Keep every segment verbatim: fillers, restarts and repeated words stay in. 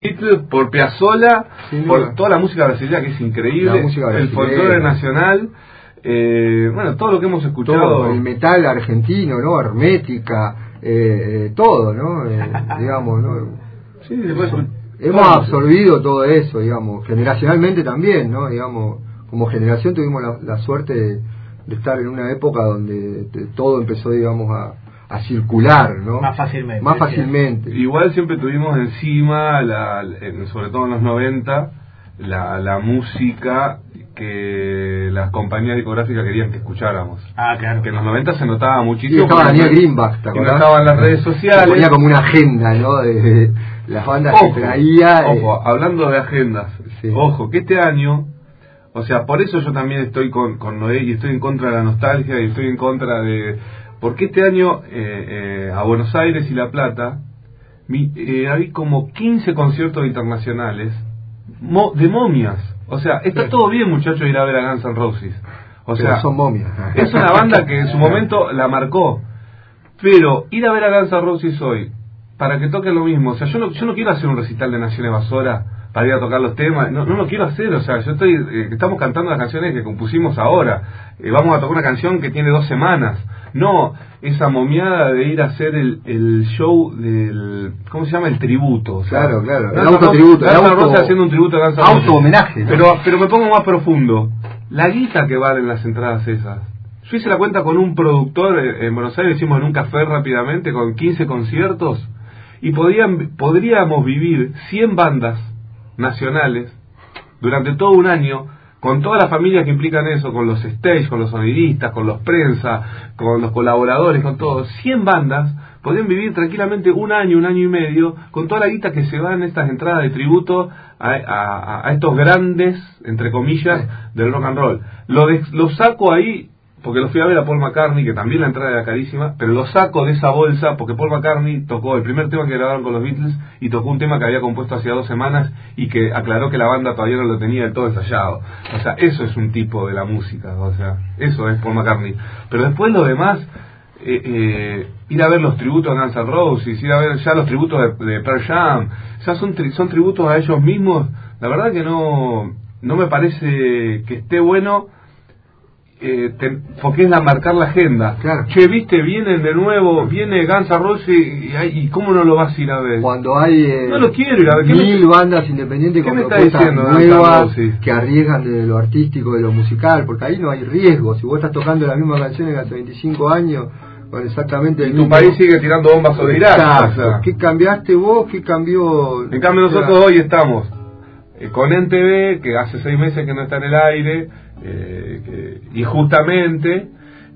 por Piazzolla, sí, por no. toda la música brasileña que es increíble, el folclore nacional, eh, bueno, todo lo que hemos escuchado. Todo, el metal argentino, ¿no? Hermética, eh, eh, todo, ¿no? Eh, digamos, ¿no? Sí, después, hemos claro. absorbido todo eso, digamos, generacionalmente también, ¿no? Digamos, como generación tuvimos la, la suerte de, de estar en una época donde de, todo empezó, digamos, a, a circular, ¿no? Más fácilmente. Más fácilmente. Igual siempre tuvimos encima, la, en, sobre todo en los noventa, la, la música que las compañías discográficas querían que escucháramos. Ah, claro. Que en los noventa se notaba muchísimo. Sí, estaba Daniel Greenbach, ¿te acordás? Y no estaba en las redes sociales. Ponía como una agenda, ¿no? De, de las bandas ojo, que traía. Ojo, eh. hablando de agendas. Sí. Ojo, que este año, o sea, por eso yo también estoy con, con Noé y estoy en contra de la nostalgia y estoy en contra de... Porque este año eh, eh, a Buenos Aires y La Plata mi, eh, hay como quince conciertos internacionales mo, de momias. O sea, está todo bien, muchachos, ir a ver a Guns N' Roses. O sea, pero son momias. Es una banda que en su momento la marcó. Pero ir a ver a Guns N' Roses hoy, para que toquen lo mismo, o sea, yo no, yo no quiero hacer un recital de Nación Evasora para ir a tocar los temas, no, no lo quiero hacer, o sea, yo estoy, eh, estamos cantando las canciones que compusimos ahora, eh, vamos a tocar una canción que tiene dos semanas, no, esa momiada de ir a hacer el, el show del, ¿cómo se llama? El tributo, o sea, claro, claro, el autotributo, el auto, Rosa haciendo un tributo a Guns N' Roses, auto homenaje, ¿no? pero, pero me pongo más profundo, la guita que valen las entradas esas. Yo hice la cuenta con un productor en Buenos Aires, hicimos en un café rápidamente con quince conciertos y podían, podríamos vivir cien bandas nacionales durante todo un año con todas las familias que implican eso, con los stage, con los sonidistas, con los prensa, con los colaboradores, con todos. cien bandas podían vivir tranquilamente un año, un año y medio con toda la guita que se va en estas entradas de tributo a, a, a estos grandes, entre comillas, del rock and roll. Lo, de, lo saco ahí porque lo fui a ver a Paul McCartney, que también la entrada era carísima, pero lo saco de esa bolsa porque Paul McCartney tocó el primer tema que grabaron con los Beatles y tocó un tema que había compuesto hacía dos semanas y que aclaró que la banda todavía no lo tenía del todo ensayado. O sea, eso es un tipo de la música, o sea, eso es Paul McCartney. Pero después lo demás, eh, eh, ir a ver los tributos a Guns N' Roses, ir a ver ya los tributos de, de Pearl Jam, ya son, tri son tributos a ellos mismos, la verdad que no, no me parece que esté bueno. Eh, te, porque es la marcar la agenda. Claro. Che, viste, vienen de nuevo, viene Guns N' Roses y, y, y ¿cómo no lo vas a ir a ver? Cuando hay eh, no lo quiero ir a ver. mil me, bandas independientes con propuestas nuevas que arriesgan de lo artístico, de lo musical, porque ahí no hay riesgo. Si vos estás tocando las mismas canciones hace veinticinco años con exactamente el y mismo, tu país sigue tirando bombas sobre Irak. O sea, ¿qué cambiaste vos? ¿Qué cambió? En cambio nosotros hoy estamos eh, con N T V, que hace seis meses que no está en el aire, Eh, que, y justamente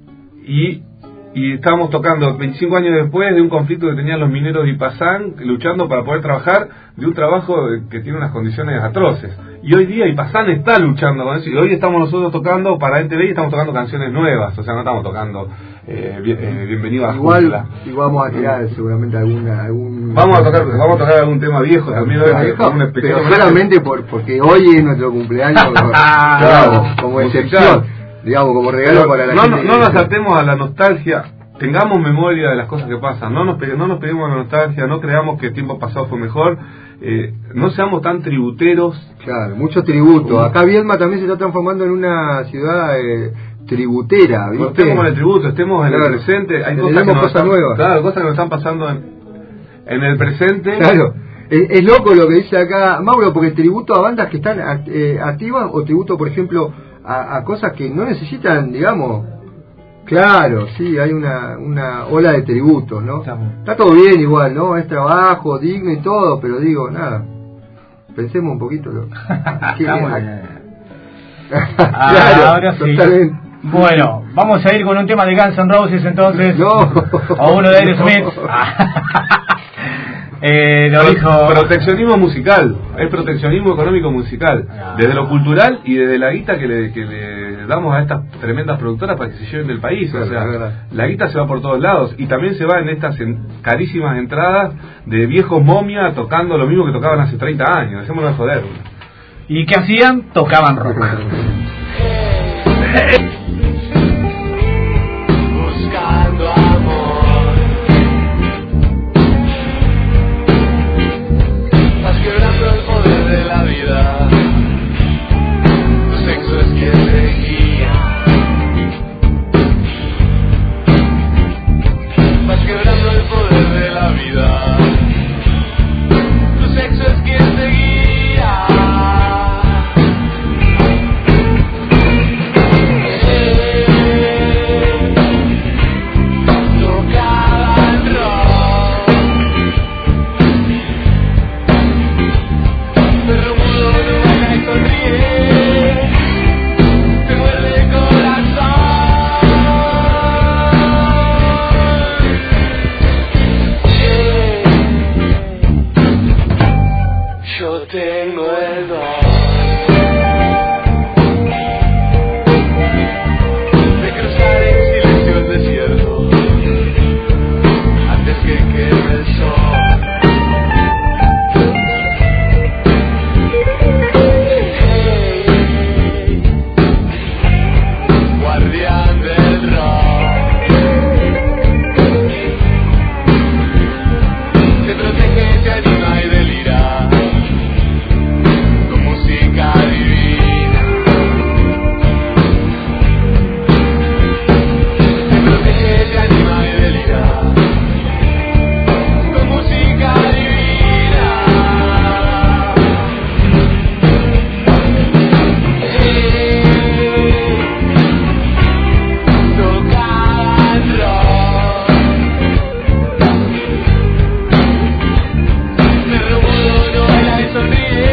y, y estábamos tocando veinticinco años después de un conflicto que tenían los mineros de Ipazán luchando para poder trabajar de un trabajo que tiene unas condiciones atroces, y hoy día Ipazán está luchando con eso y hoy estamos nosotros tocando para N T V y estamos tocando canciones nuevas, o sea, no estamos tocando eh, bien, eh, bienvenido a igual Jungla. Y vamos a tirar seguramente alguna algún vamos a tocar vamos a tocar algún tema viejo también, viejo, un pero solamente por, porque hoy es nuestro cumpleaños. Claro, como excepción, digamos, como regalo pero para la no, gente. No, no nos saltemos a la nostalgia, tengamos memoria de las cosas que pasan, no nos, no nos peguemos a la nostalgia, no creamos que el tiempo pasado fue mejor, eh, no seamos tan tributeros. Claro, mucho tributo. Acá Viedma también se está transformando en una ciudad eh, tributera, ¿viste? No estemos en el tributo, estemos en claro. el presente, hay cosas, cosas, que nos cosas están, nuevas. Claro, cosas que nos están pasando en, en el presente. Claro. Es, es loco lo que dice acá Mauro, porque tributo a bandas que están eh, activas o tributo, por ejemplo, a, a cosas que no necesitan, digamos. Claro, sí, hay una, una ola de tributos, ¿no? Estamos. Está todo bien igual, ¿no? Es trabajo, digno y todo, pero digo, nada, pensemos un poquito. Lo, Estamos bien. Claro, ahora sí. Totalmente. Bueno, vamos a ir con un tema de Guns N' Roses entonces. No. O uno de Aerosmith. eh, lo Pro, dijo... Proteccionismo musical, es proteccionismo económico musical, ah. desde lo cultural y desde la guita que le, que le damos a estas tremendas productoras para que se lleven del país. Claro, o sea, la, la guita se va por todos lados y también se va en estas en, carísimas entradas de viejos momia tocando lo mismo que tocaban hace treinta años, dejémonos de joder. ¿Y qué hacían? Tocaban rock. Buscando amor, más que una la vida. Tu sexo es quien te guía. Vas quebrando el poder de la vida. Tu sexo es quien te guía. Tengo el don de cruzar en silencio el desierto antes que quede el sol. Hey, guardián del rock, te protege, te anima y delira. Música divina, te protege, te anima y delira, con música divina. Hey, toca el rock, me remudo, no baila y sonríe.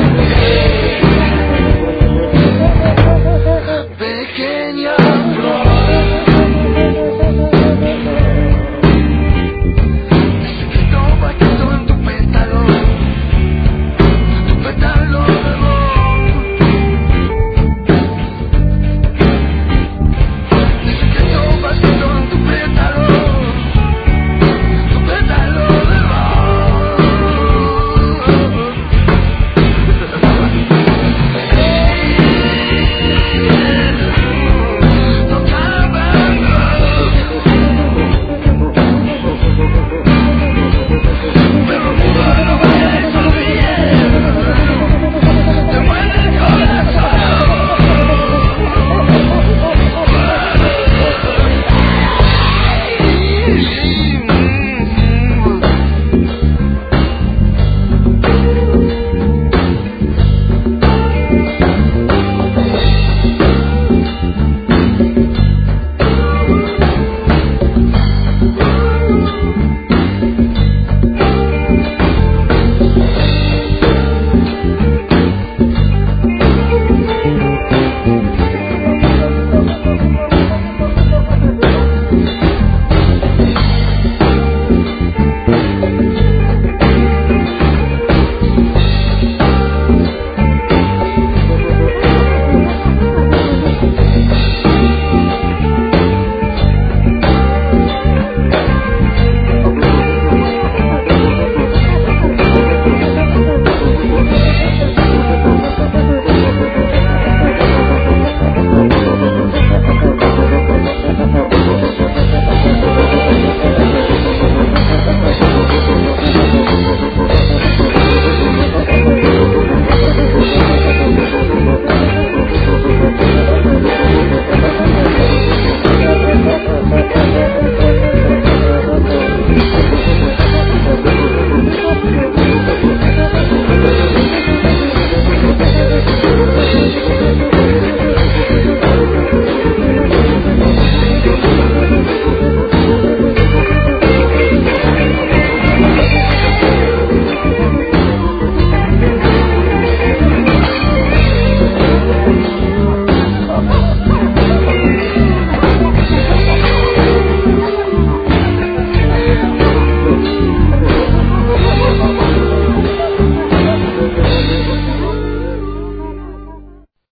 Pequeña flor.